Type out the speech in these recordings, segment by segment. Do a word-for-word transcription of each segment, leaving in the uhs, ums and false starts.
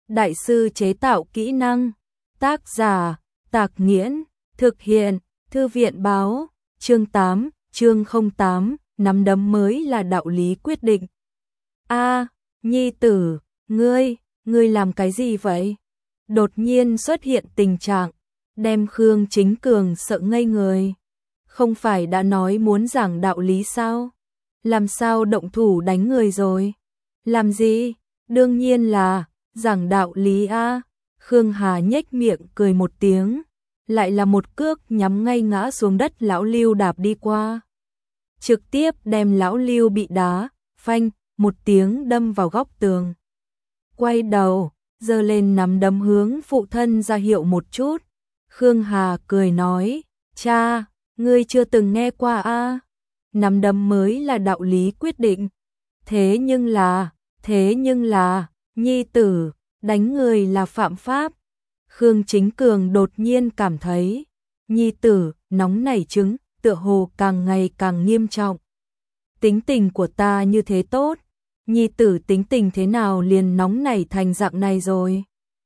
đại sư chế tạo kỹ năng. Tác giả, Tạc Nghiễn, thực hiện, Thư viện báo, chương tám, chương không tám, nắm đấm mới là đạo lý quyết định. A, nhi tử, ngươi, ngươi làm cái gì vậy? Đột nhiên xuất hiện tình trạng, đem Khương Chính Cường sợ ngây người. Không phải đã nói muốn giảng đạo lý sao? Làm sao động thủ đánh người rồi? Làm gì? Đương nhiên là giảng đạo lý a. Khương Hà nhếch miệng cười một tiếng, lại là một cước nhắm ngay ngã xuống đất lão Lưu đạp đi qua. Trực tiếp đem lão Lưu bị đá, phanh, một tiếng đâm vào góc tường. Quay đầu, giơ lên nắm đấm hướng phụ thân ra hiệu một chút. Khương Hà cười nói, cha, ngươi chưa từng nghe qua a? Nắm đấm mới là đạo lý quyết định. Thế nhưng là, thế nhưng là, nhi tử, đánh người là phạm pháp. Khương Chính Cường đột nhiên cảm thấy, nhi tử, nóng nảy trứng, tựa hồ càng ngày càng nghiêm trọng. Tính tình của ta như thế tốt, nhi tử tính tình thế nào liền nóng nảy thành dạng này rồi?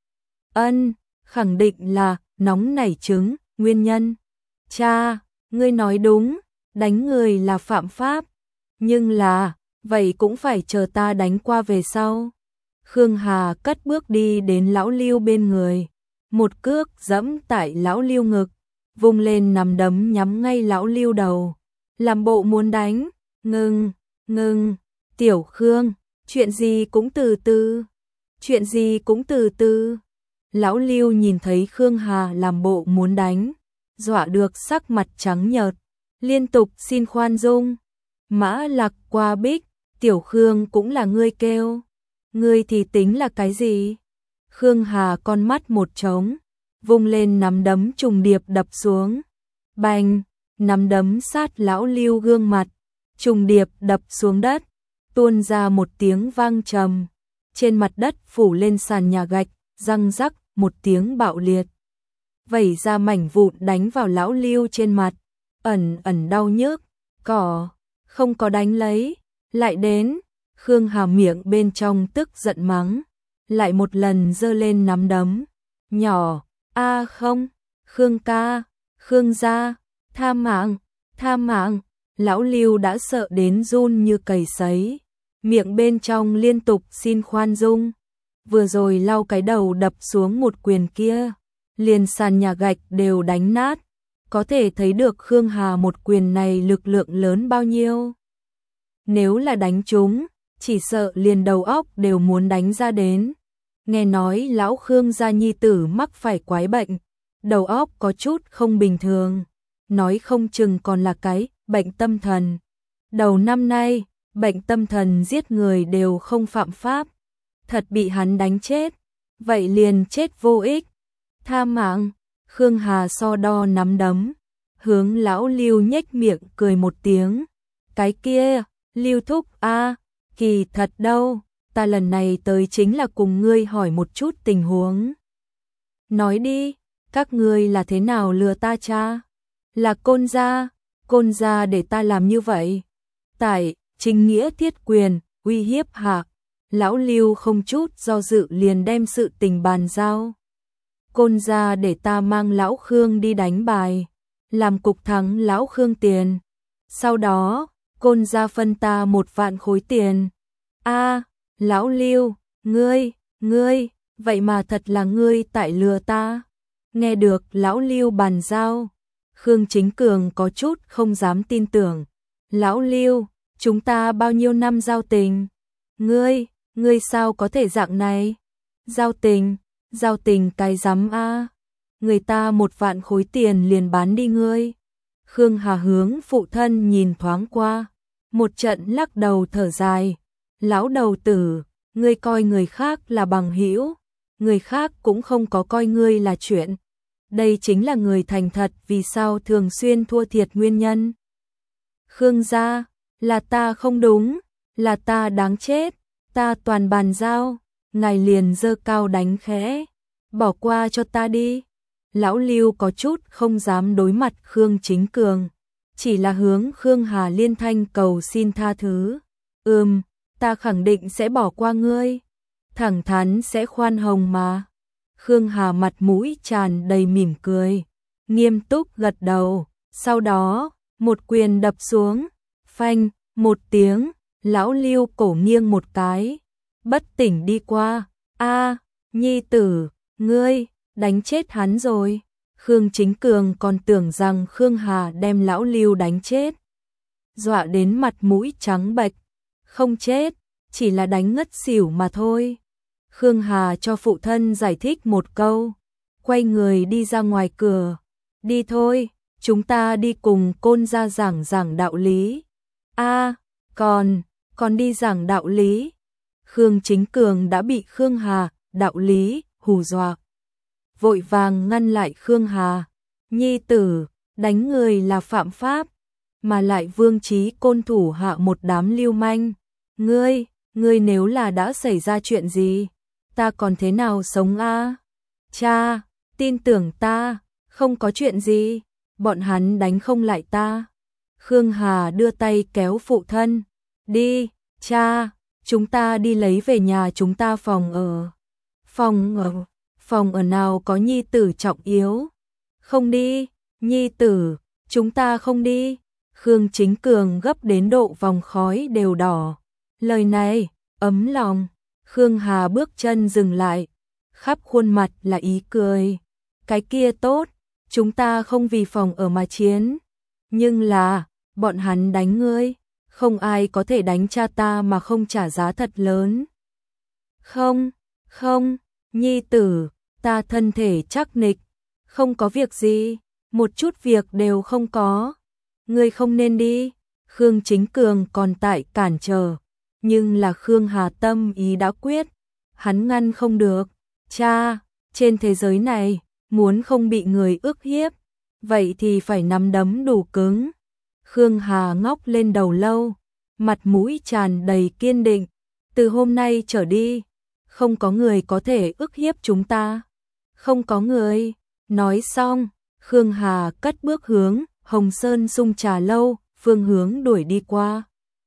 Ân, khẳng định là nóng nảy trứng, nguyên nhân. Cha, ngươi nói đúng, đánh người là phạm pháp, nhưng là, vậy cũng phải chờ ta đánh qua về sau. Khương Hà cất bước đi đến lão Lưu bên người, một cước giẫm tại lão Lưu ngực, vung lên nắm đấm nhắm ngay lão Lưu đầu, làm bộ muốn đánh. Ngừng, ngừng, tiểu Khương, chuyện gì cũng từ từ, chuyện gì cũng từ từ. Lão Lưu nhìn thấy Khương Hà làm bộ muốn đánh, dọa được sắc mặt trắng nhợt, liên tục xin khoan dung. Mã Lạc qua bích, tiểu Khương cũng là ngươi kêu, ngươi thì tính là cái gì? Khương Hà con mắt một trống, vung lên nắm đấm trùng điệp đập xuống. Bành, nắm đấm sát lão Lưu gương mặt, trùng điệp đập xuống đất, tuôn ra một tiếng vang trầm. Trên mặt đất phủ lên sàn nhà gạch, răng rắc một tiếng bạo liệt. Vẩy ra mảnh vụn đánh vào lão Lưu trên mặt, ẩn ẩn đau nhức. Cỏ, không có đánh lấy, lại đến. Khương Hà miệng bên trong tức giận mắng, lại một lần giơ lên nắm đấm. Nhỏ, a à không, Khương ca, Khương gia, tha mạng, tha mạng. Lão Lưu đã sợ đến run như cầy sấy, miệng bên trong liên tục xin khoan dung. Vừa rồi lau cái đầu đập xuống một quyền kia, liền sàn nhà gạch đều đánh nát, có thể thấy được Khương Hà một quyền này lực lượng lớn bao nhiêu. Nếu là đánh trúng, chỉ sợ liền đầu óc đều muốn đánh ra đến. Nghe nói lão Khương gia nhi tử mắc phải quái bệnh, đầu óc có chút không bình thường, nói không chừng còn là cái bệnh tâm thần. Đầu năm nay, bệnh tâm thần giết người đều không phạm pháp, thật bị hắn đánh chết, vậy liền chết vô ích. Tha mạng. Khương Hà so đo nắm đấm, hướng lão Lưu nhếch miệng cười một tiếng. Cái kia, Lưu thúc a, kỳ thật đâu, ta lần này tới chính là cùng ngươi hỏi một chút tình huống. Nói đi, các ngươi là thế nào lừa ta cha? Là Côn gia, Côn gia để ta làm như vậy. Tại chính nghĩa thiết quyền, uy hiếp hạ, lão Lưu không chút do dự liền đem sự tình bàn giao. Côn gia để ta mang lão Khương đi đánh bài, làm cục thắng lão Khương tiền. Sau đó, Côn gia phân ta một vạn khối tiền. A, lão Lưu, ngươi, ngươi, vậy mà thật là ngươi tại lừa ta. Nghe được lão Lưu bàn giao, Khương Chính Cường có chút không dám tin tưởng. Lão Lưu, chúng ta bao nhiêu năm giao tình? Ngươi, ngươi sao có thể dạng này? Giao tình, giao tình cái rắm a. Người ta một vạn khối tiền liền bán đi ngươi. Khương Hà hướng phụ thân nhìn thoáng qua, một trận lắc đầu thở dài. Lão đầu tử, ngươi coi người khác là bằng hữu, người khác cũng không có coi ngươi là chuyện. Đây chính là người thành thật vì sao thường xuyên thua thiệt nguyên nhân. Khương gia, là ta không đúng, là ta đáng chết, ta toàn bàn giao, ngài liền giơ cao đánh khẽ, bỏ qua cho ta đi. Lão Lưu có chút không dám đối mặt Khương Chính Cường, chỉ là hướng Khương Hà liên thanh cầu xin tha thứ. Ừm, ta khẳng định sẽ bỏ qua ngươi. thẳng thắn sẽ khoan hồng mà. Khương Hà mặt mũi tràn đầy mỉm cười, nghiêm túc gật đầu, sau đó, một quyền đập xuống, phanh, một tiếng, lão Lưu cổ nghiêng một cái, bất tỉnh đi qua. A, nhi tử, ngươi, đánh chết hắn rồi. Khương Chính Cường còn tưởng rằng Khương Hà đem lão Lưu đánh chết. Dọa đến mặt mũi trắng bệch, không chết, chỉ là đánh ngất xỉu mà thôi. Khương Hà cho phụ thân giải thích một câu, quay người đi ra ngoài cửa. Đi thôi, chúng ta đi cùng Côn gia giảng giảng đạo lý. A, còn, còn đi giảng đạo lý. Khương Chính Cường đã bị Khương Hà, đạo lý, hù dọa. Vội vàng ngăn lại Khương Hà. Nhi tử, đánh người là phạm pháp, mà lại Vương Chí Côn thủ hạ một đám lưu manh. Ngươi, ngươi nếu là đã xảy ra chuyện gì, ta còn thế nào sống a? Cha, tin tưởng ta, không có chuyện gì, bọn hắn đánh không lại ta. Khương Hà đưa tay kéo phụ thân. Đi, cha, chúng ta đi lấy về nhà chúng ta phòng ở. Phòng ở, phòng ở nào có nhi tử trọng yếu. Không đi, nhi tử, chúng ta không đi. Khương Chính Cường gấp đến độ vòng khói đều đỏ. Lời này, ấm lòng. Khương Hà bước chân dừng lại, khắp khuôn mặt là ý cười. Cái kia tốt, chúng ta không vì phòng ở mà chiến. Nhưng là, bọn hắn đánh ngươi, không ai có thể đánh cha ta mà không trả giá thật lớn. Không, không, nhi tử, ta thân thể chắc nịch, không có việc gì, một chút việc đều không có. Ngươi không nên đi. Khương Chính Cường còn tại cản trở, nhưng là Khương Hà tâm ý đã quyết, hắn ngăn không được. Cha, trên thế giới này, muốn không bị người ức hiếp, vậy thì phải nắm đấm đủ cứng. Khương Hà ngóc lên đầu lâu, mặt mũi tràn đầy kiên định. Từ hôm nay trở đi, không có người có thể ức hiếp chúng ta. Không có người. Nói xong, Khương Hà cất bước hướng Hồng Sơn Sung Trà Lâu, phương hướng đuổi đi qua.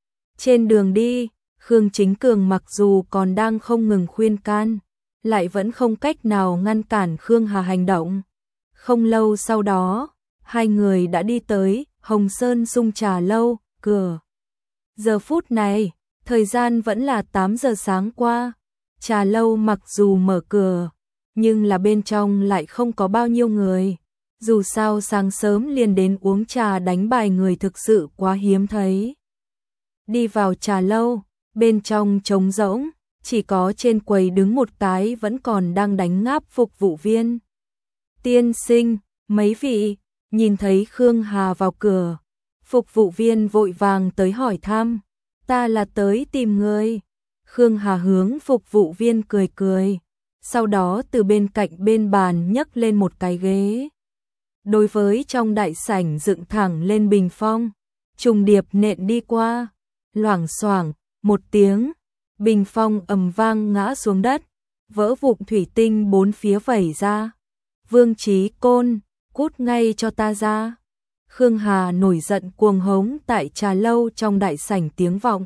Trên đường đi, Khương Chính Cường mặc dù còn đang không ngừng khuyên can, lại vẫn không cách nào ngăn cản Khương Hà hành động. Không lâu sau đó, hai người đã đi tới Hồng Sơn Sung Trà Lâu, cửa. Giờ phút này, thời gian vẫn là tám giờ sáng qua. Trà lâu mặc dù mở cửa, nhưng là bên trong lại không có bao nhiêu người. Dù sao sáng sớm liền đến uống trà đánh bài người thực sự quá hiếm thấy. Đi vào trà lâu, bên trong trống rỗng, chỉ có trên quầy đứng một cái vẫn còn đang đánh ngáp phục vụ viên. Tiên sinh, mấy vị, nhìn thấy Khương Hà vào cửa, phục vụ viên vội vàng tới hỏi thăm. Ta là tới tìm người. Khương Hà hướng phục vụ viên cười cười, sau đó từ bên cạnh bên bàn nhấc lên một cái ghế. Đối với trong đại sảnh dựng thẳng lên bình phong, trùng điệp nện đi qua, loảng xoảng, một tiếng, bình phong ầm vang ngã xuống đất, vỡ vụn thủy tinh bốn phía vẩy ra. Vương Chí Côn, cút ngay cho ta ra. Khương Hà nổi giận cuồng hống tại trà lâu trong đại sảnh tiếng vọng.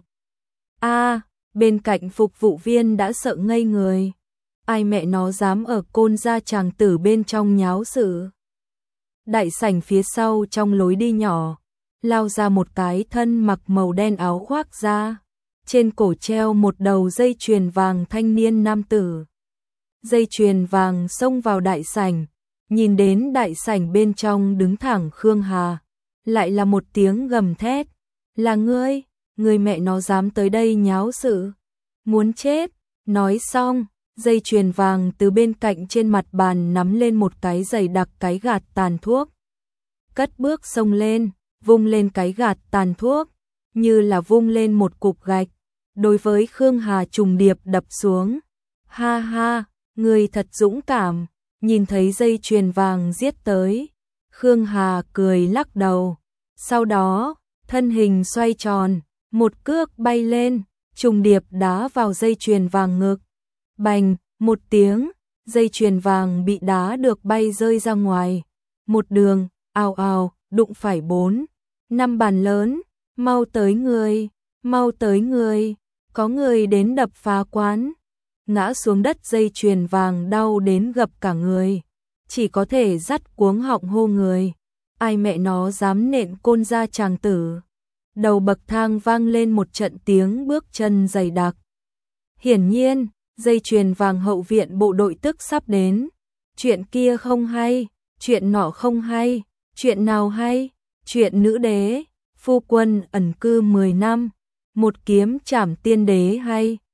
A, bên cạnh phục vụ viên đã sợ ngây người. Ai mẹ nó dám ở Côn gia chàng tử bên trong nháo sự. Đại sảnh phía sau trong lối đi nhỏ, lao ra một cái thân mặc màu đen áo khoác da, trên cổ treo một đầu dây chuyền vàng thanh niên nam tử. Dây chuyền vàng xông vào đại sảnh, nhìn đến đại sảnh bên trong đứng thẳng Khương Hà, lại là một tiếng gầm thét, là ngươi, người mẹ nó dám tới đây nháo sự, muốn chết. Nói xong, dây chuyền vàng từ bên cạnh trên mặt bàn nắm lên một cái dày đặc cái gạt tàn thuốc. Cất bước xông lên, vung lên cái gạt tàn thuốc, như là vung lên một cục gạch, đối với Khương Hà trùng điệp đập xuống. Ha ha, người thật dũng cảm, nhìn thấy dây chuyền vàng giết tới. Khương Hà cười lắc đầu, sau đó, thân hình xoay tròn, một cước bay lên, trùng điệp đá vào dây chuyền vàng ngực. Bành, một tiếng, dây chuyền vàng bị đá được bay rơi ra ngoài. Một đường, ào ào, đụng phải bốn, năm bàn lớn, mau tới người, mau tới người, có người đến đập phá quán. ngã xuống đất dây chuyền vàng đau đến gập cả người, chỉ có thể dắt cuống họng hô người. Ai mẹ nó dám nện côn ra chàng tử. Đầu bậc thang vang lên một trận tiếng bước chân dày đặc. Hiển nhiên, dây chuyền vàng hậu viện bộ đội tức sắp đến. Chuyện kia không hay, chuyện nọ không hay, chuyện nào hay? Chuyện nữ đế, phu quân ẩn cư mười năm, một kiếm trảm tiên đế hay?